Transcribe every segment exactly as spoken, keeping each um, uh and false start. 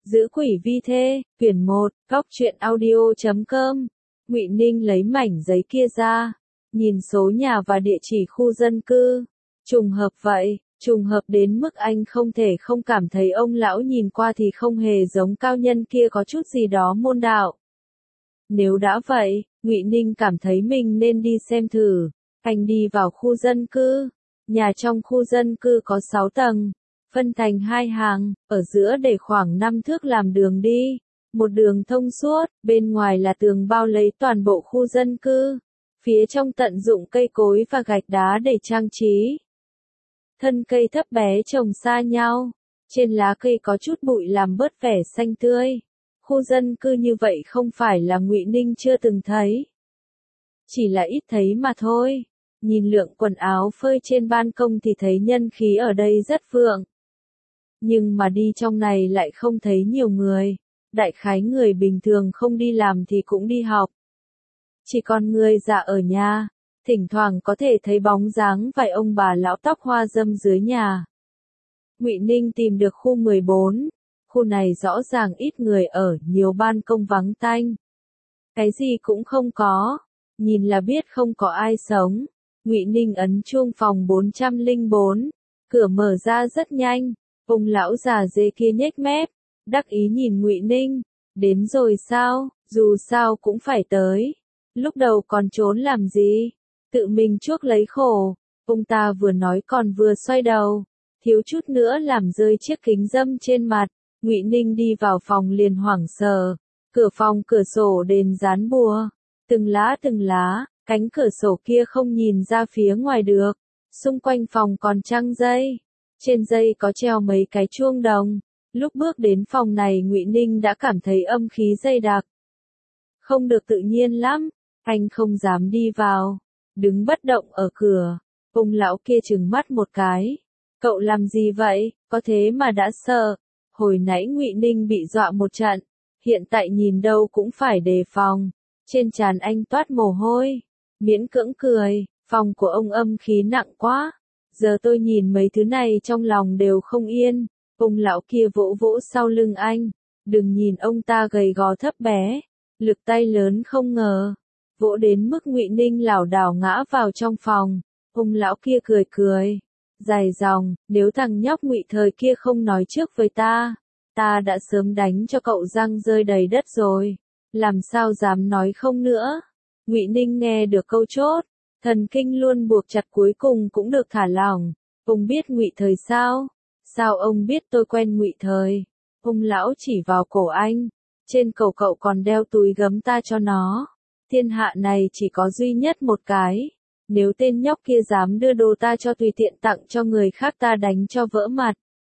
Giữ quỷ vi thê, quyển một, góc truyện audio chấm com. Ngụy Ninh lấy mảnh giấy kia ra, nhìn số nhà và địa chỉ khu dân cư. Trùng hợp vậy, trùng hợp đến mức anh không thể không cảm thấy ông lão nhìn qua thì không hề giống cao nhân kia có chút gì đó môn đạo. Nếu đã vậy, Ngụy Ninh cảm thấy mình nên đi xem thử. Anh đi vào khu dân cư. Nhà trong khu dân cư có sáu tầng, phân thành hai hàng, ở giữa để khoảng năm thước làm đường đi. Một đường thông suốt, bên ngoài là tường bao lấy toàn bộ khu dân cư. Phía trong tận dụng cây cối và gạch đá để trang trí. Thân cây thấp bé trồng xa nhau. Trên lá cây có chút bụi làm bớt vẻ xanh tươi. Khu dân cư như vậy không phải là Ngụy Ninh chưa từng thấy. Chỉ là ít thấy mà thôi. Nhìn lượng quần áo phơi trên ban công thì thấy nhân khí ở đây rất vượng. Nhưng mà đi trong này lại không thấy nhiều người. Đại khái người bình thường không đi làm thì cũng đi học. Chỉ còn người già ở nhà, thỉnh thoảng có thể thấy bóng dáng vài ông bà lão tóc hoa râm dưới nhà. Ngụy Ninh tìm được khu mười bốn. Khu này rõ ràng ít người ở, nhiều ban công vắng tanh. Cái gì cũng không có. Nhìn là biết không có ai sống. Ngụy Ninh ấn chuông phòng bốn trăm lẻ bốn. Cửa mở ra rất nhanh. Ông lão già dê kia nhếch mép, đắc ý nhìn Ngụy Ninh. Đến rồi sao, dù sao cũng phải tới. Lúc đầu còn trốn làm gì? Tự mình chuốc lấy khổ. Ông ta vừa nói còn vừa xoay đầu. Thiếu chút nữa làm rơi chiếc kính râm trên mặt. Ngụy Ninh đi vào phòng liền hoảng sợ. Cửa phòng cửa sổ đèn dán bùa. Từng lá từng lá, cánh cửa sổ kia không nhìn ra phía ngoài được. Xung quanh phòng còn trăng dây. Trên dây có treo mấy cái chuông đồng. Lúc bước đến phòng này Ngụy Ninh đã cảm thấy âm khí dày đặc. Không được tự nhiên lắm, anh không dám đi vào. Đứng bất động ở cửa. Ông lão kia trừng mắt một cái. Cậu làm gì vậy, có thế mà đã sợ. Hồi nãy Ngụy Ninh bị dọa một trận. Hiện tại nhìn đâu cũng phải đề phòng. Trên trán anh toát mồ hôi. Miễn cưỡng cười, phòng của ông âm khí nặng quá. Giờ tôi nhìn mấy thứ này trong lòng đều không yên. Ông lão kia vỗ vỗ sau lưng anh. Đừng nhìn ông ta gầy gò thấp bé. Lực tay lớn không ngờ. Vỗ đến mức Ngụy Ninh lảo đảo ngã vào trong phòng. Ông lão kia cười cười. Dài dòng, nếu thằng nhóc Ngụy thời kia không nói trước với ta. Ta đã sớm đánh cho cậu răng rơi đầy đất rồi. Làm sao dám nói không nữa. Ngụy Ninh nghe được câu chốt. Thần kinh luôn buộc chặt cuối cùng cũng được thả lỏng. Ông biết Ngụy thời sao? Sao ông biết tôi quen Ngụy thời? Ông lão chỉ vào cổ anh. Trên cổ cậu còn đeo túi gấm ta cho nó. Thiên hạ này chỉ có duy nhất một cái. Nếu tên nhóc kia dám đưa đồ ta cho tùy tiện tặng cho người khác ta đánh cho vỡ mặt.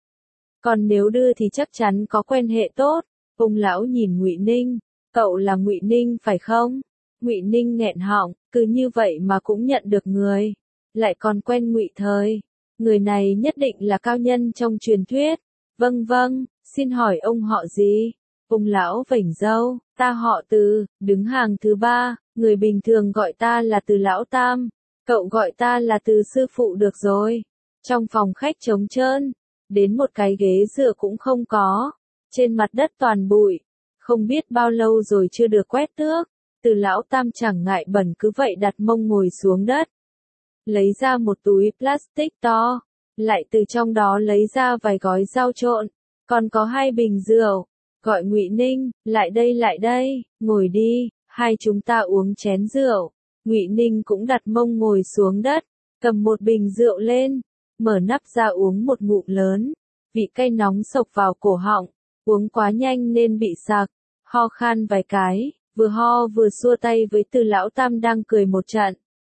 Còn nếu đưa thì chắc chắn có quen hệ tốt. Ông lão nhìn Ngụy Ninh. Cậu là Ngụy Ninh phải không? Ngụy Ninh nghẹn họng, cứ như vậy mà cũng nhận được người. Lại còn quen Ngụy thời. Người này nhất định là cao nhân trong truyền thuyết. Vâng vâng, xin hỏi ông họ gì? Ông lão vểnh râu, ta họ Từ, đứng hàng thứ ba, người bình thường gọi ta là Từ lão tam. Cậu gọi ta là Từ sư phụ được rồi. Trong phòng khách trống trơn, đến một cái ghế dựa cũng không có. Trên mặt đất toàn bụi. Không biết bao lâu rồi chưa được quét tước. Từ lão tam chẳng ngại bẩn cứ vậy đặt mông ngồi xuống đất. Lấy ra một túi plastic to. Lại từ trong đó lấy ra vài gói rau trộn. Còn có hai bình rượu. Gọi Ngụy Ninh, lại đây lại đây, ngồi đi, hai chúng ta uống chén rượu. Ngụy Ninh cũng đặt mông ngồi xuống đất. Cầm một bình rượu lên. Mở nắp ra uống một ngụm lớn. Vị cay nóng xộc vào cổ họng. Uống quá nhanh nên bị sặc. Ho khan vài cái. Vừa ho vừa xua tay với Từ lão tam đang cười một trận.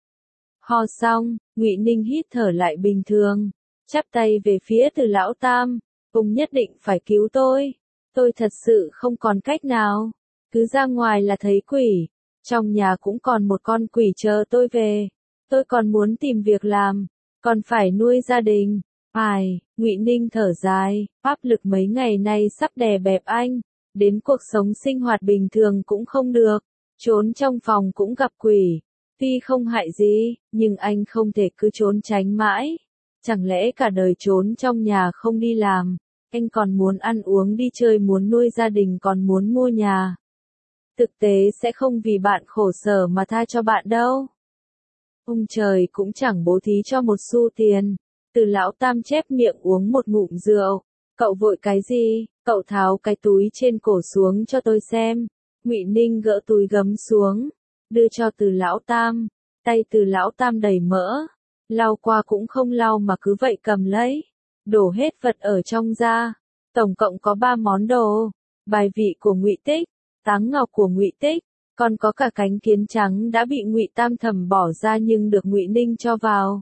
Ho xong, Ngụy Ninh hít thở lại bình thường. Chắp tay về phía Từ lão tam. Ông nhất định phải cứu tôi. Tôi thật sự không còn cách nào. Cứ ra ngoài là thấy quỷ. Trong nhà cũng còn một con quỷ chờ tôi về. Tôi còn muốn tìm việc làm. Còn phải nuôi gia đình. Ai, Ngụy Ninh thở dài. Áp lực mấy ngày nay sắp đè bẹp anh. Đến cuộc sống sinh hoạt bình thường cũng không được. Trốn trong phòng cũng gặp quỷ. Tuy không hại gì, nhưng anh không thể cứ trốn tránh mãi. Chẳng lẽ cả đời trốn trong nhà không đi làm. Anh còn muốn ăn uống đi chơi, muốn nuôi gia đình, còn muốn mua nhà. Thực tế sẽ không vì bạn khổ sở mà tha cho bạn đâu. Ông trời cũng chẳng bố thí cho một xu tiền. Từ lão tam chép miệng uống một ngụm rượu. Cậu vội cái gì? Cậu tháo cái túi trên cổ xuống cho tôi xem. Ngụy Ninh gỡ túi gấm xuống, đưa cho Từ lão tam. Tay Từ lão tam đầy mỡ, lau qua cũng không lau mà cứ vậy cầm lấy, đổ hết vật ở trong ra. Tổng cộng có ba món đồ: bài vị của Ngụy Tích, táng ngọc của Ngụy Tích, còn có cả cánh kiến trắng đã bị Ngụy Tam thầm bỏ ra nhưng được Ngụy Ninh cho vào.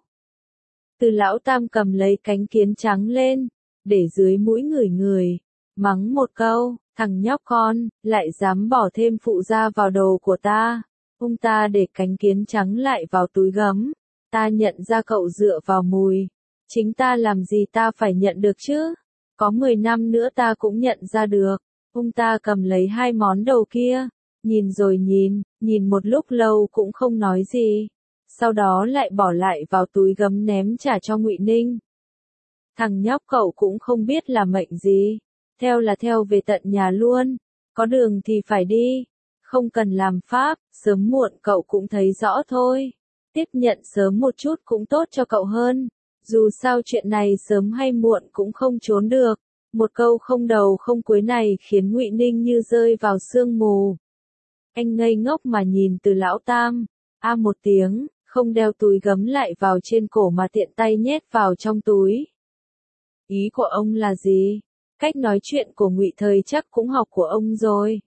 Từ lão tam cầm lấy cánh kiến trắng lên, để dưới mũi ngửi ngửi, mắng một câu, thằng nhóc con, lại dám bỏ thêm phụ gia vào đồ của ta. Ông ta để cánh kiến trắng lại vào túi gấm. Ta nhận ra cậu dựa vào mùi. Chính ta làm gì ta phải nhận được chứ? Có mười năm nữa ta cũng nhận ra được. Ông ta cầm lấy hai món đồ kia, nhìn rồi nhìn, nhìn một lúc lâu cũng không nói gì. Sau đó lại bỏ lại vào túi gấm ném trả cho Ngụy Ninh. Thằng nhóc cậu cũng không biết là mệnh gì. Theo là theo về tận nhà luôn. Có đường thì phải đi. Không cần làm pháp, sớm muộn cậu cũng thấy rõ thôi. Tiếp nhận sớm một chút cũng tốt cho cậu hơn. Dù sao chuyện này sớm hay muộn cũng không trốn được. Một câu không đầu không cuối này khiến Ngụy Ninh như rơi vào sương mù. Anh ngây ngốc mà nhìn Từ lão tam. A một tiếng, không đeo túi gấm lại vào trên cổ mà tiện tay nhét vào trong túi. Ý của ông là gì? Cách nói chuyện của Ngụy Thời chắc cũng học của ông rồi.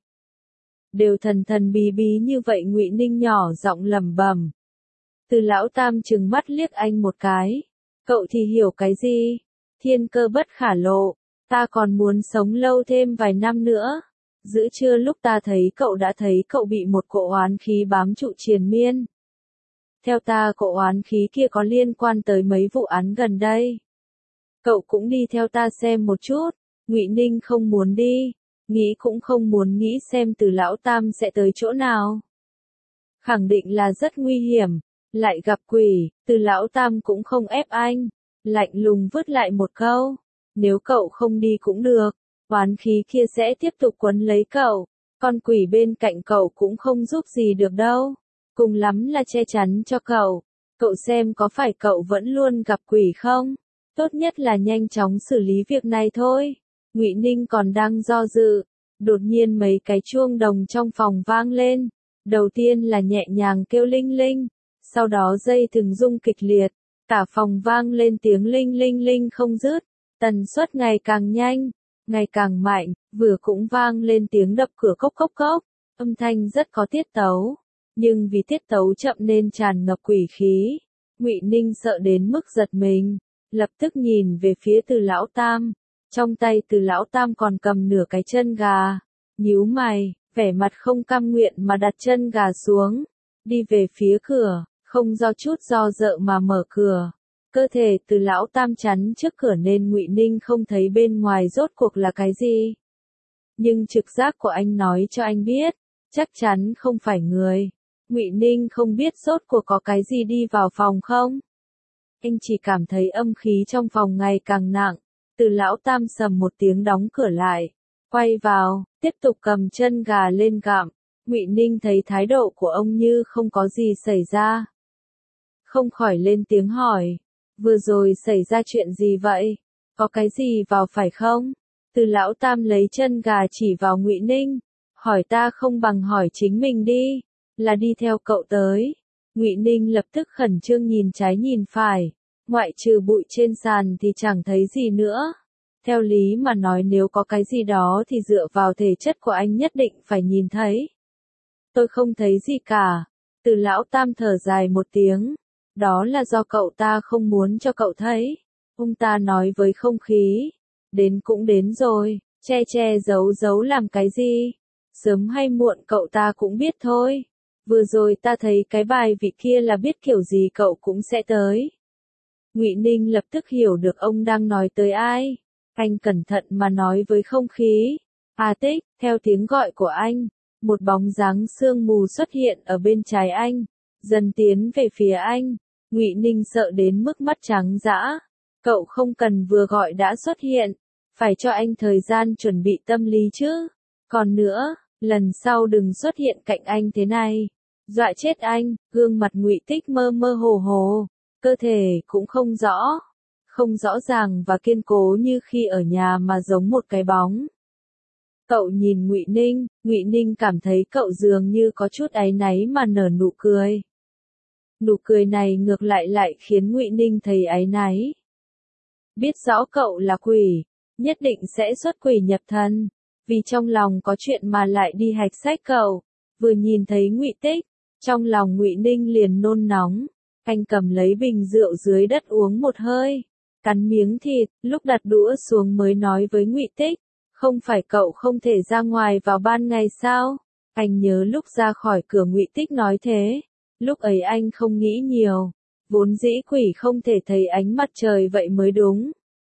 Đều thần thần bí bí như vậy, Ngụy Ninh nhỏ giọng lẩm bẩm. Từ lão tam trừng mắt liếc anh một cái. Cậu thì hiểu cái gì? Thiên cơ bất khả lộ. Ta còn muốn sống lâu thêm vài năm nữa. Giữa trưa lúc ta thấy cậu đã thấy cậu bị một cỗ oán khí bám trụ triền miên. Theo ta cỗ oán khí kia có liên quan tới mấy vụ án gần đây. Cậu cũng đi theo ta xem một chút. Ngụy Ninh không muốn đi. Nghĩ cũng không muốn nghĩ xem Từ lão tam sẽ tới chỗ nào. Khẳng định là rất nguy hiểm. Lại gặp quỷ. Từ lão tam cũng không ép anh. Lạnh lùng vứt lại một câu. Nếu cậu không đi cũng được. Oán khí kia sẽ tiếp tục quấn lấy cậu. Con quỷ bên cạnh cậu cũng không giúp gì được đâu. Cùng lắm là che chắn cho cậu. Cậu xem có phải cậu vẫn luôn gặp quỷ không? Tốt nhất là nhanh chóng xử lý việc này thôi. Ngụy Ninh còn đang do dự. Đột nhiên mấy cái chuông đồng trong phòng vang lên. Đầu tiên là nhẹ nhàng kêu linh linh. Sau đó dây thừng rung kịch liệt. Cả phòng vang lên tiếng linh linh linh không dứt. Tần suất ngày càng nhanh, ngày càng mạnh, vừa cũng vang lên tiếng đập cửa cốc cốc cốc. Âm thanh rất có tiết tấu. Nhưng vì tiết tấu chậm nên tràn ngập quỷ khí. Ngụy Ninh sợ đến mức giật mình. Lập tức nhìn về phía Từ lão tam. Trong tay Từ lão tam còn cầm nửa cái chân gà. Nhíu mày, vẻ mặt không cam nguyện mà đặt chân gà xuống. Đi về phía cửa, không do chút do dự mà mở cửa. Cơ thể Từ lão tam chắn trước cửa nên Ngụy Ninh không thấy bên ngoài rốt cuộc là cái gì. Nhưng trực giác của anh nói cho anh biết, chắc chắn không phải người. Ngụy Ninh không biết rốt cuộc có cái gì đi vào phòng không. Anh chỉ cảm thấy âm khí trong phòng ngày càng nặng. Từ lão tam sầm một tiếng đóng cửa lại, quay vào, tiếp tục cầm chân gà lên gặm. Ngụy Ninh thấy thái độ của ông như không có gì xảy ra. Không khỏi lên tiếng hỏi, vừa rồi xảy ra chuyện gì vậy? Có cái gì vào phải không? Từ lão tam lấy chân gà chỉ vào Ngụy Ninh, hỏi ta không bằng hỏi chính mình đi, là đi theo cậu tới. Ngụy Ninh lập tức khẩn trương nhìn trái nhìn phải, ngoại trừ bụi trên sàn thì chẳng thấy gì nữa. Theo lý mà nói nếu có cái gì đó thì dựa vào thể chất của anh nhất định phải nhìn thấy. Tôi không thấy gì cả. Từ lão tam thở dài một tiếng. Đó là do cậu ta không muốn cho cậu thấy. Ông ta nói với không khí. Đến cũng đến rồi, che che giấu giấu làm cái gì? Sớm hay muộn cậu ta cũng biết thôi. Vừa rồi ta thấy cái bài vị kia là biết kiểu gì cậu cũng sẽ tới. Ngụy Ninh lập tức hiểu được ông đang nói tới ai. Anh cẩn thận mà nói với không khí. A Tích, theo tiếng gọi của anh, một bóng dáng sương mù xuất hiện ở bên trái anh, dần tiến về phía anh. Ngụy Ninh sợ đến mức mắt trắng dã. Cậu không cần vừa gọi đã xuất hiện. phải cho anh thời gian chuẩn bị tâm lý chứ. Còn nữa, lần sau đừng xuất hiện cạnh anh thế này. Dọa chết anh, gương mặt Ngụy Tích mơ mơ hồ hồ, cơ thể cũng không rõ, không rõ ràng và kiên cố như khi ở nhà mà giống một cái bóng. Cậu nhìn Ngụy Ninh, Ngụy Ninh cảm thấy cậu dường như có chút áy náy mà nở nụ cười. Nụ cười này ngược lại lại khiến Ngụy Ninh thấy áy náy. Biết rõ cậu là quỷ, nhất định sẽ xuất quỷ nhập thần, vì trong lòng có chuyện mà lại đi hạch sách cậu. Vừa nhìn thấy Ngụy Tích, trong lòng Ngụy Ninh liền nôn nóng, anh cầm lấy bình rượu dưới đất uống một hơi, cắn miếng thịt, lúc đặt đũa xuống mới nói với Ngụy Tích, không phải cậu không thể ra ngoài vào ban ngày sao? Anh nhớ lúc ra khỏi cửa Ngụy Tích nói thế, lúc ấy anh không nghĩ nhiều, vốn dĩ quỷ không thể thấy ánh mặt trời vậy mới đúng.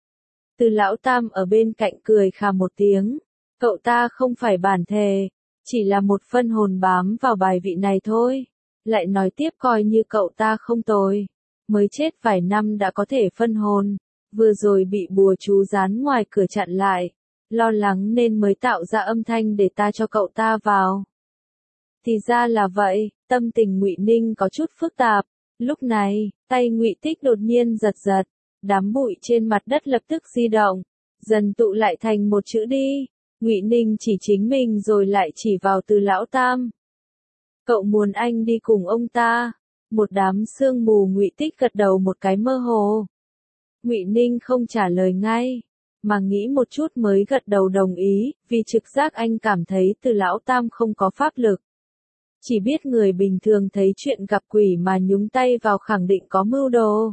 Từ Lão Tam ở bên cạnh cười khà một tiếng, cậu ta không phải bản thể, chỉ là một phân hồn bám vào bài vị này thôi. Lại nói tiếp coi như cậu ta không tồi, mới chết vài năm đã có thể phân hồn, vừa rồi bị bùa chú dán ngoài cửa chặn lại, lo lắng nên mới tạo ra âm thanh để ta cho cậu ta vào. Thì ra là vậy, tâm tình Ngụy Ninh có chút phức tạp. Lúc này, tay Ngụy Tích đột nhiên giật giật, đám bụi trên mặt đất lập tức di động, dần tụ lại thành một chữ đi. Ngụy Ninh chỉ chính mình rồi lại chỉ vào Từ Lão Tam. Cậu muốn anh đi cùng ông ta? Một đám sương mù. Ngụy Tích gật đầu một cái mơ hồ. Ngụy Ninh không trả lời ngay, mà nghĩ một chút mới gật đầu đồng ý, vì trực giác anh cảm thấy Từ Lão Tam không có pháp lực. Chỉ biết người bình thường thấy chuyện gặp quỷ mà nhúng tay vào khẳng định có mưu đồ.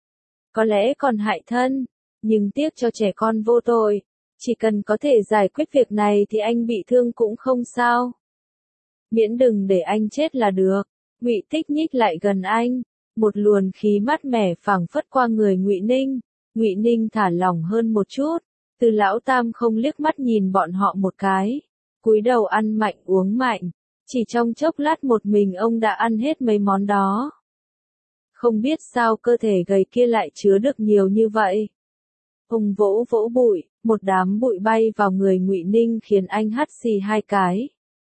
Có lẽ còn hại thân, nhưng tiếc cho trẻ con vô tội. Chỉ cần có thể giải quyết việc này thì anh bị thương cũng không sao. Miễn đừng để anh chết là được. Ngụy Tích nhích lại gần anh, một luồng khí mát mẻ phảng phất qua người Ngụy Ninh. Ngụy Ninh thả lỏng hơn một chút. Từ Lão Tam không liếc mắt nhìn bọn họ một cái, cúi đầu ăn mạnh uống mạnh. Chỉ trong chốc lát một mình ông đã ăn hết mấy món đó. Không biết sao cơ thể gầy kia lại chứa được nhiều như vậy. Ông vỗ vỗ bụi, một đám bụi bay vào người Ngụy Ninh khiến anh hắt xì hai cái.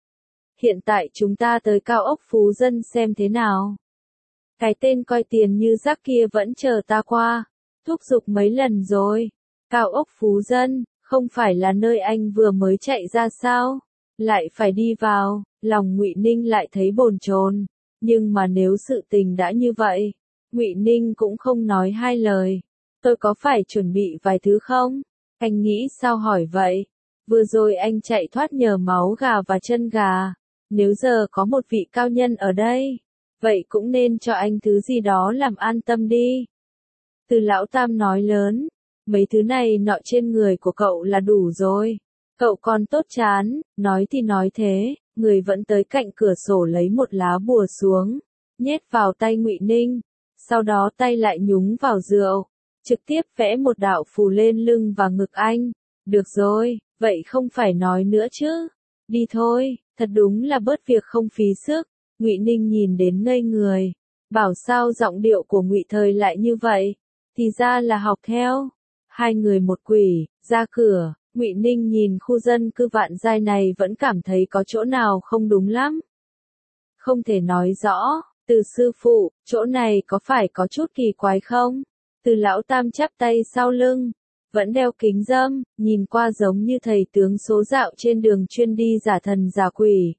Hiện tại chúng ta tới cao ốc Phú Dân xem thế nào. Cái tên coi tiền như rác kia vẫn chờ ta qua, thúc giục mấy lần rồi. Cao ốc Phú Dân, không phải là nơi anh vừa mới chạy ra sao? Lại phải đi vào, lòng Ngụy Ninh lại thấy bồn chồn. Nhưng mà nếu sự tình đã như vậy, Ngụy Ninh cũng không nói hai lời. Tôi có phải chuẩn bị vài thứ không? Anh nghĩ sao hỏi vậy? Vừa rồi anh chạy thoát nhờ máu gà và chân gà. Nếu giờ có một vị cao nhân ở đây, vậy cũng nên cho anh thứ gì đó làm an tâm đi. Từ Lão Tam nói lớn, mấy thứ này nọ trên người của cậu là đủ rồi. Cậu còn tốt chán, nói thì nói thế, người vẫn tới cạnh cửa sổ lấy một lá bùa xuống, nhét vào tay Ngụy Ninh, sau đó tay lại nhúng vào rượu, trực tiếp vẽ một đạo phù lên lưng và ngực anh. Được rồi, vậy không phải nói nữa chứ. Đi thôi, thật đúng là bớt việc không phí sức. Ngụy Ninh nhìn đến ngây người, bảo sao giọng điệu của Ngụy Thời lại như vậy, thì ra là học theo. Hai người một quỷ, ra cửa. Ngụy Ninh nhìn khu dân cư Vạn Giai này vẫn cảm thấy có chỗ nào không đúng lắm. Không thể nói rõ, Từ sư phụ, chỗ này có phải có chút kỳ quái không? Từ Lão Tam chắp tay sau lưng, vẫn đeo kính râm, nhìn qua giống như thầy tướng số dạo trên đường chuyên đi giả thần giả quỷ.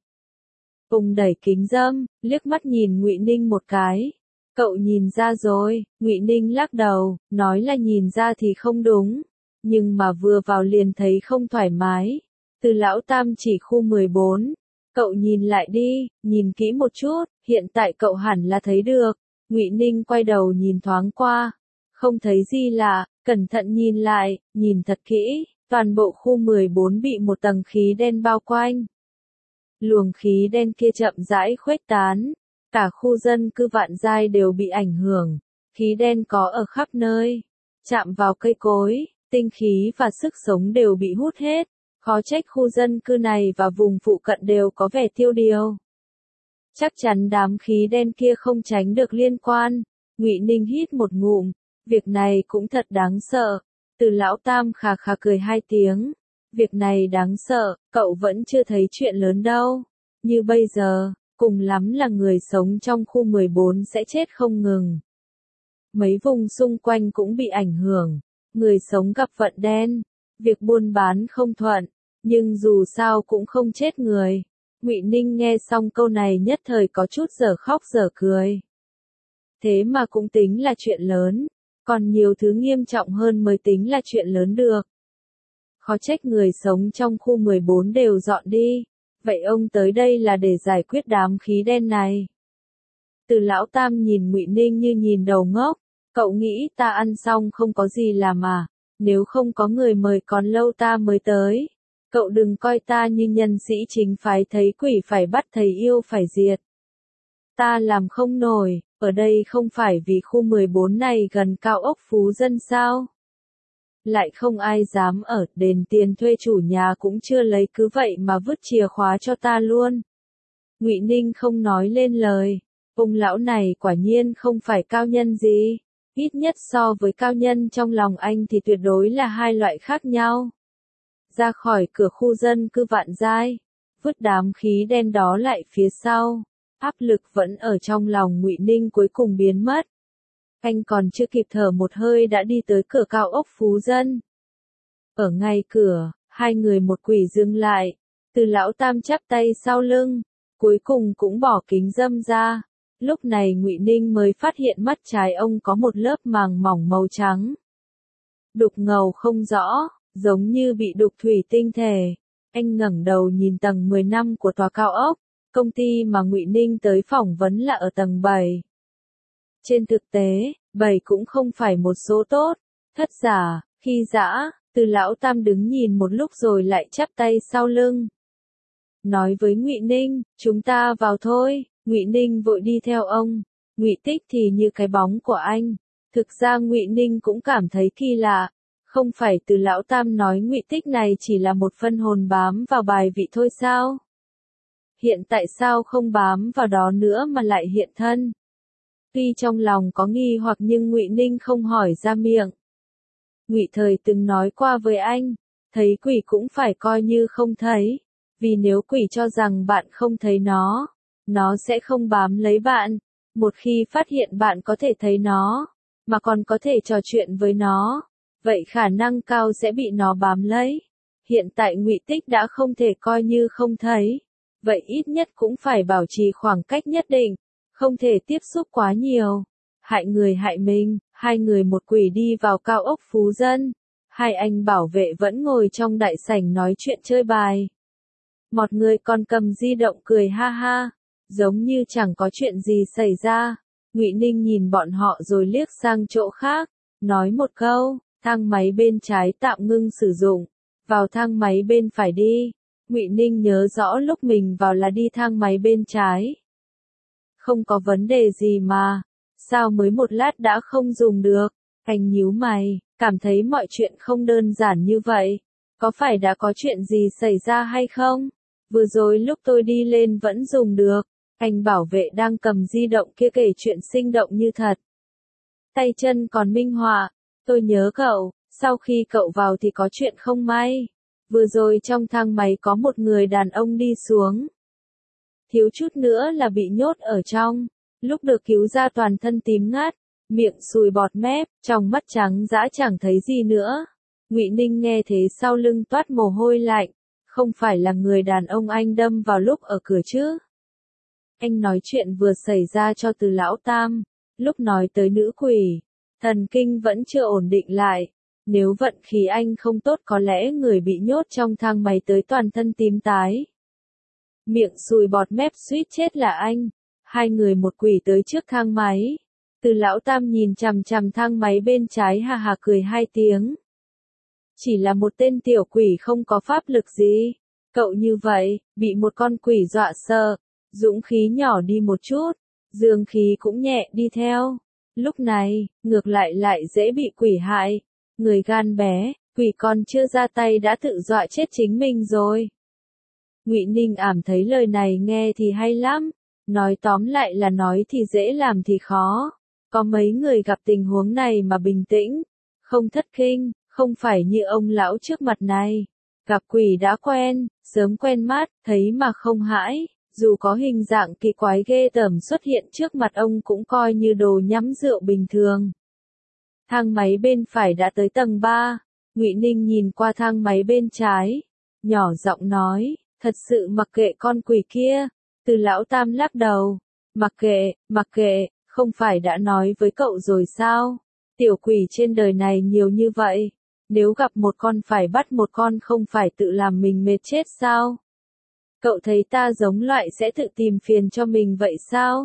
Ông đẩy kính râm, liếc mắt nhìn Ngụy Ninh một cái. Cậu nhìn ra rồi. Ngụy Ninh lắc đầu, nói là nhìn ra thì không đúng. Nhưng mà vừa vào liền thấy không thoải mái. Từ Lão Tam chỉ khu mười bốn. Cậu nhìn lại đi, nhìn kỹ một chút, hiện tại cậu hẳn là thấy được. Ngụy Ninh quay đầu nhìn thoáng qua. Không thấy gì lạ, cẩn thận nhìn lại, nhìn thật kỹ, toàn bộ khu mười bốn bị một tầng khí đen bao quanh. Luồng khí đen kia chậm rãi khuếch tán, cả khu dân cư Vạn Giai đều bị ảnh hưởng, khí đen có ở khắp nơi, chạm vào cây cối, tinh khí và sức sống đều bị hút hết, khó trách khu dân cư này và vùng phụ cận đều có vẻ tiêu điều. Chắc chắn đám khí đen kia không tránh được liên quan. Ngụy Ninh hít một ngụm, việc này cũng thật đáng sợ. Từ lão tam khà khà cười hai tiếng. Việc này đáng sợ, cậu vẫn chưa thấy chuyện lớn đâu. Như bây giờ, cùng lắm là người sống trong khu mười bốn sẽ chết không ngừng. Mấy vùng xung quanh cũng bị ảnh hưởng. Người sống gặp vận đen. Việc buôn bán không thuận. Nhưng dù sao cũng không chết người. Ngụy Ninh nghe xong câu này nhất thời có chút dở khóc dở cười. Thế mà cũng tính là chuyện lớn. Còn nhiều thứ nghiêm trọng hơn mới tính là chuyện lớn được. Khó trách người sống trong khu mười bốn đều dọn đi. Vậy ông tới đây là để giải quyết đám khí đen này. Từ lão tam nhìn Ngụy Ninh như nhìn đầu ngốc. Cậu nghĩ ta ăn xong không có gì làm à? Nếu không có người mời còn lâu ta mới tới. Cậu đừng coi ta như nhân sĩ chính phái thấy quỷ phải bắt thầy yêu phải diệt. Ta làm không nổi, ở đây không phải vì khu mười bốn này gần cao ốc Phú Dân sao? Lại không ai dám ở, đền tiền thuê chủ nhà cũng chưa lấy cứ vậy mà vứt chìa khóa cho ta luôn. Ngụy Ninh không nói lên lời, ông lão này quả nhiên không phải cao nhân gì, ít nhất so với cao nhân trong lòng anh thì tuyệt đối là hai loại khác nhau. Ra khỏi cửa khu dân cư Vạn Giai, vứt đám khí đen đó lại phía sau, áp lực vẫn ở trong lòng Ngụy Ninh cuối cùng biến mất. Anh còn chưa kịp thở một hơi đã đi tới cửa cao ốc Phú Dân. Ở ngay cửa, hai người một quỷ dừng lại, Từ lão tam chắp tay sau lưng, cuối cùng cũng bỏ kính râm ra. Lúc này Ngụy Ninh mới phát hiện mắt trái ông có một lớp màng mỏng màu trắng. Đục ngầu không rõ, giống như bị đục thủy tinh thể. Anh ngẩng đầu nhìn tầng mười lăm của tòa cao ốc, công ty mà Ngụy Ninh tới phỏng vấn là ở tầng bảy. Trên thực tế, bảy cũng không phải một số tốt, thất giả, khi dã, Từ lão tam đứng nhìn một lúc rồi lại chắp tay sau lưng. Nói với Ngụy Ninh, chúng ta vào thôi. Ngụy Ninh vội đi theo ông. Ngụy Tích thì như cái bóng của anh. Thực ra Ngụy Ninh cũng cảm thấy kỳ lạ. Không phải Từ lão tam nói Ngụy Tích này chỉ là một phân hồn bám vào bài vị thôi sao? Hiện tại sao không bám vào đó nữa mà lại hiện thân? Tuy trong lòng có nghi hoặc nhưng Ngụy Ninh không hỏi ra miệng. Ngụy Thời từng nói qua với anh, thấy quỷ cũng phải coi như không thấy, vì nếu quỷ cho rằng bạn không thấy nó, nó sẽ không bám lấy bạn. Một khi phát hiện bạn có thể thấy nó, mà còn có thể trò chuyện với nó, vậy khả năng cao sẽ bị nó bám lấy. Hiện tại Ngụy Tích đã không thể coi như không thấy, vậy ít nhất cũng phải bảo trì khoảng cách nhất định, không thể tiếp xúc quá nhiều. Hại người hại mình, hai người một quỷ đi vào cao ốc Phú Dân. Hai anh bảo vệ vẫn ngồi trong đại sảnh nói chuyện chơi bài. Một người còn cầm di động cười ha ha, giống như chẳng có chuyện gì xảy ra. Ngụy Ninh nhìn bọn họ rồi liếc sang chỗ khác, nói một câu, thang máy bên trái tạm ngưng sử dụng, vào thang máy bên phải đi. Ngụy Ninh nhớ rõ lúc mình vào là đi thang máy bên trái. Không có vấn đề gì mà, sao mới một lát đã không dùng được? Anh nhíu mày, cảm thấy mọi chuyện không đơn giản như vậy. Có phải đã có chuyện gì xảy ra hay không? Vừa rồi lúc tôi đi lên vẫn dùng được. Anh bảo vệ đang cầm di động kia kể chuyện sinh động như thật. Tay chân còn minh họa. Tôi nhớ cậu, sau khi cậu vào thì có chuyện không may. Vừa rồi trong thang máy có một người đàn ông đi xuống. Thiếu chút nữa là bị nhốt ở trong. Lúc được cứu ra toàn thân tím ngắt, miệng sùi bọt mép, trong mắt trắng dã chẳng thấy gì nữa. Ngụy Ninh nghe thế sau lưng toát mồ hôi lạnh, không phải là người đàn ông anh đâm vào lúc ở cửa chứ? Anh nói chuyện vừa xảy ra cho Từ lão tam, lúc nói tới nữ quỷ, thần kinh vẫn chưa ổn định lại. Nếu vận khí anh không tốt có lẽ người bị nhốt trong thang máy tới toàn thân tím tái. Miệng sùi bọt mép suýt chết là anh. Hai người một quỷ tới trước thang máy. Từ lão tam nhìn chằm chằm thang máy bên trái hà hà cười hai tiếng. Chỉ là một tên tiểu quỷ không có pháp lực gì. Cậu như vậy, bị một con quỷ dọa sợ. Dũng khí nhỏ đi một chút, dương khí cũng nhẹ đi theo. Lúc này, ngược lại lại dễ bị quỷ hại. Người gan bé, quỷ còn chưa ra tay đã tự dọa chết chính mình rồi. Ngụy Ninh ảm thấy lời này nghe thì hay lắm. Nói tóm lại là nói thì dễ làm thì khó. Có mấy người gặp tình huống này mà bình tĩnh, không thất kinh, không không phải như ông lão trước mặt này. Gặp quỷ đã quen, sớm quen mắt, thấy mà không hãi, dù có hình dạng kỳ quái ghê tởm xuất hiện trước mặt ông cũng coi như đồ nhắm rượu bình thường. Thang máy bên phải đã tới tầng ba, Ngụy Ninh nhìn qua thang máy bên trái, nhỏ giọng nói, thật sự mặc kệ con quỷ kia. Từ lão tam lắc đầu, mặc kệ, mặc kệ, không phải đã nói với cậu rồi sao? Tiểu quỷ trên đời này nhiều như vậy, nếu gặp một con phải bắt một con không phải tự làm mình mệt chết sao? Cậu thấy ta giống loại sẽ tự tìm phiền cho mình vậy sao?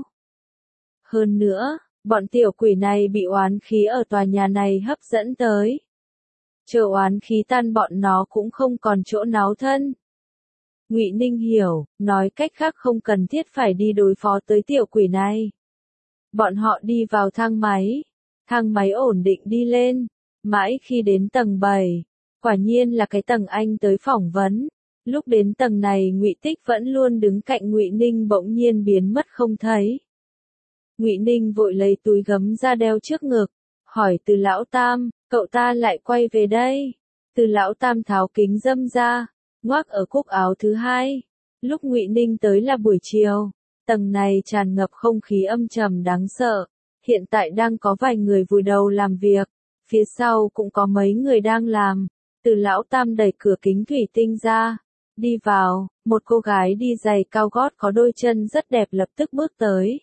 Hơn nữa, bọn tiểu quỷ này bị oán khí ở tòa nhà này hấp dẫn tới. Chờ oán khí tan bọn nó cũng không còn chỗ náo thân. Ngụy Ninh hiểu, nói cách khác không cần thiết phải đi đối phó tới tiểu quỷ này. Bọn họ đi vào thang máy, thang máy ổn định đi lên, mãi khi đến tầng bảy, quả nhiên là cái tầng anh tới phỏng vấn. Lúc đến tầng này Ngụy Tích vẫn luôn đứng cạnh Ngụy Ninh bỗng nhiên biến mất không thấy. Ngụy Ninh vội lấy túi gấm ra đeo trước ngực, hỏi Từ lão tam, cậu ta lại quay về đây. Từ lão tam tháo kính râm ra, ngoác ở cúc áo thứ hai. Lúc Ngụy Ninh tới là buổi chiều, tầng này tràn ngập không khí âm trầm đáng sợ. Hiện tại đang có vài người vùi đầu làm việc, phía sau cũng có mấy người đang làm. Từ lão tam đẩy cửa kính thủy tinh ra, đi vào, một cô gái đi giày cao gót có đôi chân rất đẹp lập tức bước tới.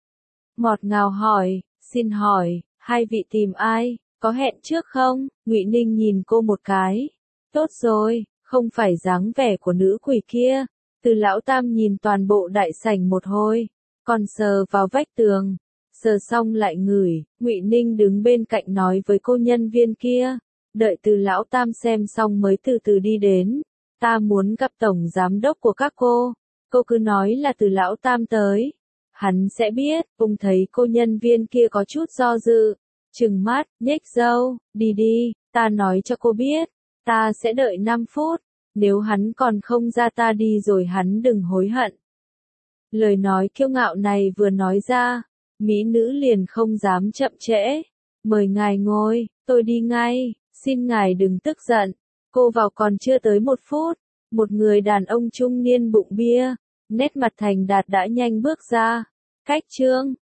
Ngọt ngào hỏi, xin hỏi, hai vị tìm ai, có hẹn trước không? Ngụy Ninh nhìn cô một cái. Tốt rồi, không phải dáng vẻ của nữ quỷ kia. Từ lão tam nhìn toàn bộ đại sảnh một hồi, còn sờ vào vách tường, sờ xong lại ngửi. Ngụy Ninh đứng bên cạnh nói với cô nhân viên kia, đợi Từ lão tam xem xong mới từ từ đi đến. Ta muốn gặp tổng giám đốc của các cô. Cô cứ nói là Từ lão tam tới, hắn sẽ biết. Ông thấy cô nhân viên kia có chút do dự, trừng mắt, nhếch râu, đi đi, ta nói cho cô biết, ta sẽ đợi năm phút, nếu hắn còn không ra ta đi rồi hắn đừng hối hận. Lời nói kiêu ngạo này vừa nói ra, mỹ nữ liền không dám chậm trễ. Mời ngài ngồi, tôi đi ngay, xin ngài đừng tức giận. Cô vào còn chưa tới một phút, một người đàn ông trung niên bụng bia, nét mặt thành đạt đã nhanh bước ra. Khách trương,